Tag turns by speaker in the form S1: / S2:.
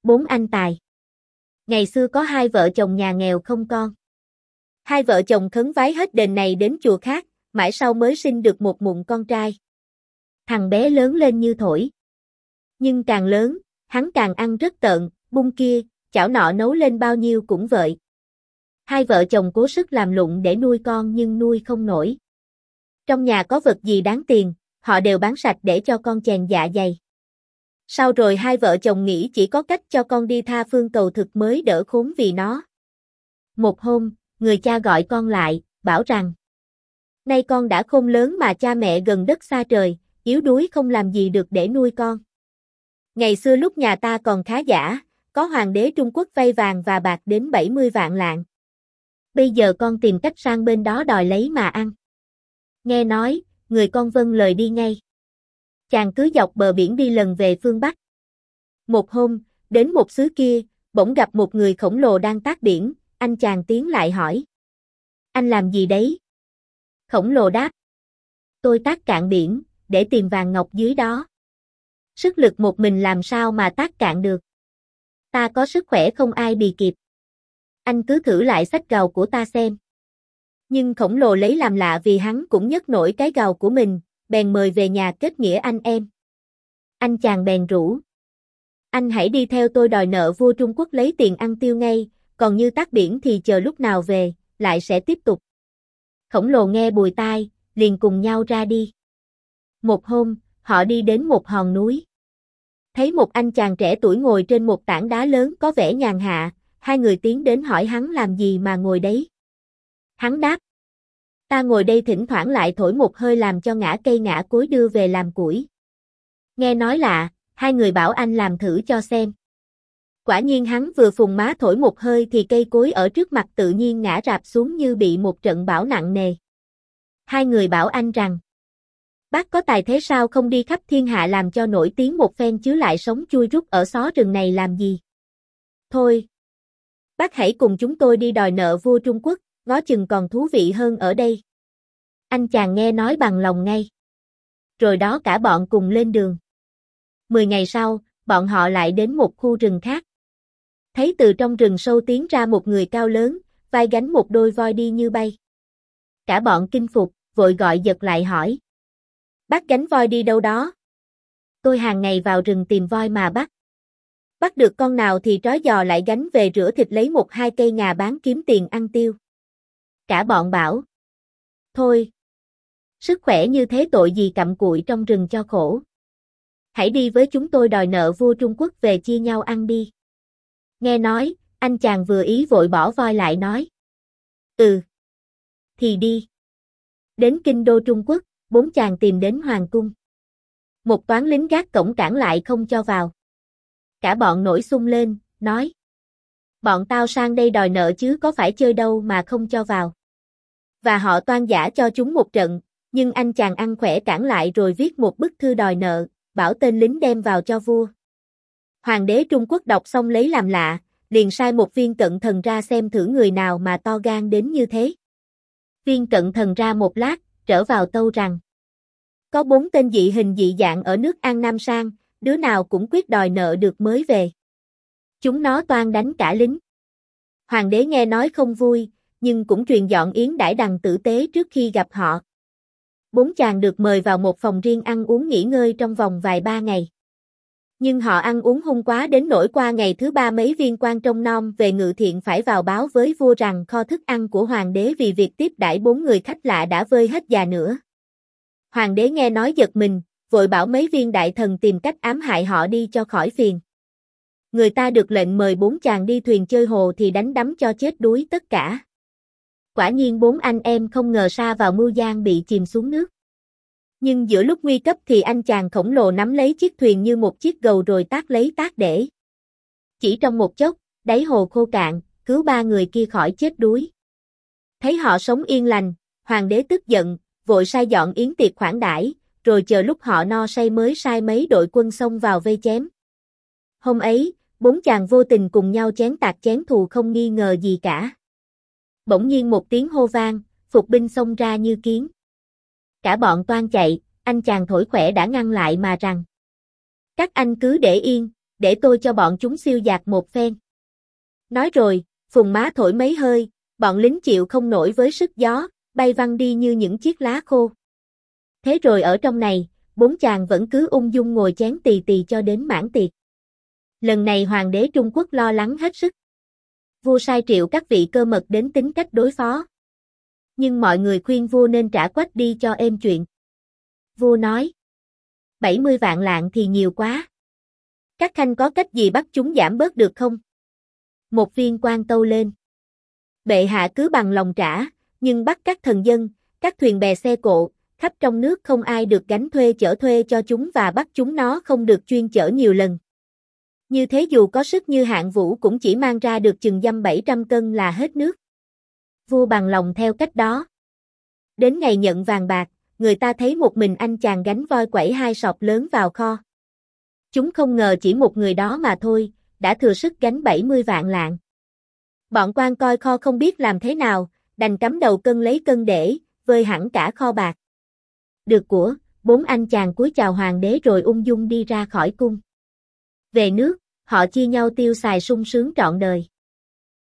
S1: 4 anh tài. Ngày xưa có hai vợ chồng nhà nghèo không con. Hai vợ chồng khấn vái hết đền này đến chùa khác, mãi sau mới sinh được một mụn con trai. Thằng bé lớn lên như thổi. Nhưng càng lớn, hắn càng ăn rất tợn, bung kia, chảo nọ nấu lên bao nhiêu cũng vậy. Hai vợ chồng cố sức làm lụng để nuôi con nhưng nuôi không nổi. Trong nhà có vật gì đáng tiền, họ đều bán sạch để cho con chèn dạ dày. Sau rồi hai vợ chồng nghĩ chỉ có cách cho con đi tha phương cầu thực mới đỡ khốn vì nó. Một hôm, người cha gọi con lại, bảo rằng: nay con đã khôn lớn mà cha mẹ gần đất xa trời, yếu đuối không làm gì được để nuôi con. Ngày xưa lúc nhà ta còn khá giả, có hoàng đế Trung Quốc vay vàng và bạc đến 70 vạn lạng. Bây giờ con tìm cách sang bên đó đòi lấy mà ăn. Nghe nói, người con vâng lời đi ngay. Chàng cứ dọc bờ biển đi lần về phương Bắc. Một hôm, đến một xứ kia, bỗng gặp một người khổng lồ đang tát biển, anh chàng tiến lại hỏi: anh làm gì đấy? Khổng lồ đáp: tôi tát cạn biển, để tìm vàng ngọc dưới đó. Sức lực một mình làm sao mà tát cạn được? Ta có sức khỏe không ai bì kịp. Anh cứ thử lại xách gầu của ta xem. Nhưng khổng lồ lấy làm lạ vì hắn cũng nhấc nổi cái gầu của mình, bèn mời về nhà kết nghĩa anh em. Anh chàng bèn rủ: anh hãy đi theo tôi đòi nợ vua Trung Quốc lấy tiền ăn tiêu ngay, còn như tát biển thì chờ lúc nào về, lại sẽ tiếp tục. Khổng lồ nghe bùi tai, liền cùng nhau ra đi. Một hôm, họ đi đến một hòn núi. Thấy một anh chàng trẻ tuổi ngồi trên một tảng đá lớn có vẻ nhàn hạ, hai người tiến đến hỏi hắn làm gì mà ngồi đấy. Hắn đáp: ta ngồi đây thỉnh thoảng lại thổi một hơi làm cho ngã cây ngã cối đưa về làm củi. Nghe nói lạ, hai người bảo anh làm thử cho xem. Quả nhiên hắn vừa phùng má thổi một hơi thì cây cối ở trước mặt tự nhiên ngã rạp xuống như bị một trận bão nặng nề. Hai người bảo anh rằng: bác có tài thế sao không đi khắp thiên hạ làm cho nổi tiếng một phen chứ lại sống chui rút ở xó rừng này làm gì? Thôi, bác hãy cùng chúng tôi đi đòi nợ vua Trung Quốc, ngó chừng còn thú vị hơn ở đây. Anh chàng nghe nói bằng lòng ngay. Rồi đó cả bọn cùng lên đường. 10 ngày sau, bọn họ lại đến một khu rừng khác. Thấy từ trong rừng sâu tiến ra một người cao lớn, vai gánh một đôi voi đi như bay. Cả bọn kinh phục, vội gọi giật lại hỏi: bác gánh voi đi đâu đó? Tôi hàng ngày vào rừng tìm voi mà bắt. Bắt được con nào thì trói giò lại gánh về rửa thịt lấy 1-2 cây ngà bán kiếm tiền ăn tiêu. Cả bọn bảo: thôi, sức khỏe như thế tội gì cặm cụi trong rừng cho khổ. Hãy đi với chúng tôi đòi nợ vua Trung Quốc về chia nhau ăn đi. Nghe nói, anh chàng vừa ý vội bỏ voi lại nói: ừ, thì đi. Đến kinh đô Trung Quốc, 4 chàng tìm đến hoàng cung. Một toán lính gác cổng cản lại không cho vào. Cả bọn nổi xung lên, nói: bọn tao sang đây đòi nợ chứ có phải chơi đâu mà không cho vào. Và họ toan giả cho chúng một trận, nhưng anh chàng ăn khỏe cản lại rồi viết một bức thư đòi nợ, bảo tên lính đem vào cho vua. Hoàng đế Trung Quốc đọc xong lấy làm lạ, liền sai một viên cận thần ra xem thử người nào mà to gan đến như thế. Viên cận thần ra một lát, trở vào tâu rằng: có 4 tên dị hình dị dạng ở nước An Nam sang, đứa nào cũng quyết đòi nợ được mới về. Chúng nó toan đánh cả lính. Hoàng đế nghe nói không vui, nhưng cũng truyền dọn yến đãi đằng tử tế trước khi gặp họ. 4 chàng được mời vào một phòng riêng ăn uống nghỉ ngơi trong vòng vài 3 ngày. Nhưng họ ăn uống hung quá đến nỗi qua ngày thứ 3 mấy viên quan trông nom về ngự thiện phải vào báo với vua rằng kho thức ăn của hoàng đế vì việc tiếp đãi 4 người khách lạ đã vơi hết già nữa. Hoàng đế nghe nói giật mình, vội bảo mấy viên đại thần tìm cách ám hại họ đi cho khỏi phiền. Người ta được lệnh mời 4 chàng đi thuyền chơi hồ thì đánh đắm cho chết đuối tất cả. Quả nhiên 4 anh em không ngờ sa vào mưu gian bị chìm xuống nước. Nhưng giữa lúc nguy cấp thì anh chàng khổng lồ nắm lấy chiếc thuyền như một chiếc gầu rồi tát lấy tát để. Chỉ trong một chốc, đáy hồ khô cạn, cứu 3 người kia khỏi chết đuối. Thấy họ sống yên lành, hoàng đế tức giận, vội sai dọn yến tiệc khoản đãi, rồi chờ lúc họ no say mới sai mấy đội quân xông vào vây chém. Hôm ấy, 4 chàng vô tình cùng nhau chén tạc chén thù không nghi ngờ gì cả. Bỗng nhiên một tiếng hô vang, phục binh xông ra như kiến. Cả bọn toan chạy, anh chàng thổi khỏe đã ngăn lại mà rằng: các anh cứ để yên, để tôi cho bọn chúng siêu dạt một phen. Nói rồi, phùng má thổi mấy hơi, bọn lính chịu không nổi với sức gió, bay văng đi như những chiếc lá khô. Thế rồi ở trong này, 4 chàng vẫn cứ ung dung ngồi chén tì tì cho đến mãn tiệc. Lần này hoàng đế Trung Quốc lo lắng hết sức. Vua sai triệu các vị cơ mật đến tính cách đối phó. Nhưng mọi người khuyên vua nên trả quách đi cho êm chuyện. Vua nói, 70 vạn lạng thì nhiều quá. Các khanh có cách gì bắt chúng giảm bớt được không? Một viên quan tâu lên. Bệ hạ cứ bằng lòng trả, nhưng bắt các thần dân, các thuyền bè xe cộ, khắp trong nước không ai được gánh thuê chở thuê cho chúng và bắt chúng nó không được chuyên chở nhiều lần. Như thế dù có sức như Hạng Vũ cũng chỉ mang ra được chừng dăm 700 cân là hết nước. Vua bằng lòng theo cách đó. Đến ngày nhận vàng bạc, người ta thấy một mình anh chàng gánh voi quẩy 2 sọt lớn vào kho. Chúng không ngờ chỉ một người đó mà thôi, đã thừa sức gánh 70 vạn lạng. Bọn quan coi kho không biết làm thế nào, đành cắm đầu cân lấy cân để, vơi hẳn cả kho bạc. Được của, 4 anh chàng cúi chào hoàng đế rồi ung dung đi ra khỏi cung. Về nước, họ chia nhau tiêu xài sung sướng trọn đời.